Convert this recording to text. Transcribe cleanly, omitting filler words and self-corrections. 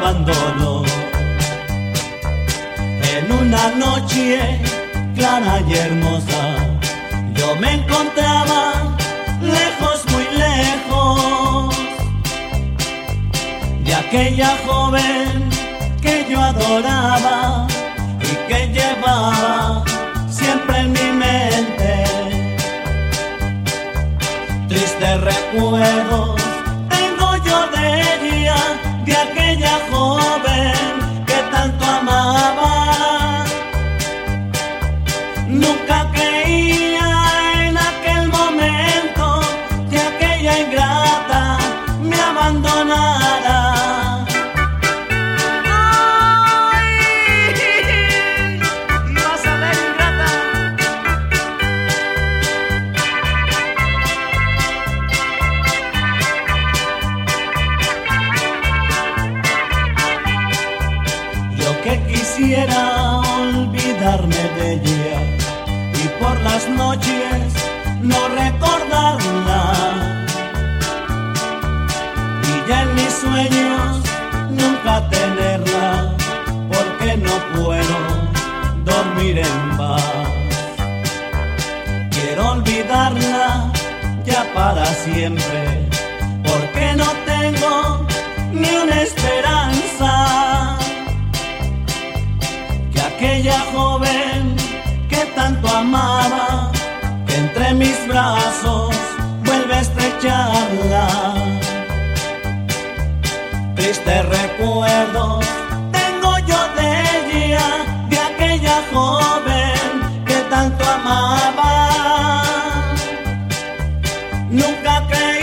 abandonó. En una noche clara y hermosa, yo me encontraba lejos, muy lejos, de aquella joven que yo adoraba y que llevaba siempre en mi mente. Tristes recuerdos tengo yo de ella, de aquella joven que tanto amaba. Nunca creía en aquel momento que aquella ingrata me abandonara. ¡Ay! Y vas a ver, ingrata. Yo que quisiera olvidarme de ella y por las noches no recordarla, y ya en mis sueños nunca tenerla, porque no puedo dormir en paz. Quiero olvidarla ya para siempre, porque no tengo ni una esperanza que aquella joven que tanto amaba, que entre mis brazos vuelve a estrecharla. Tristes recuerdos tengo yo de ella, de aquella joven que tanto amaba. Nunca creí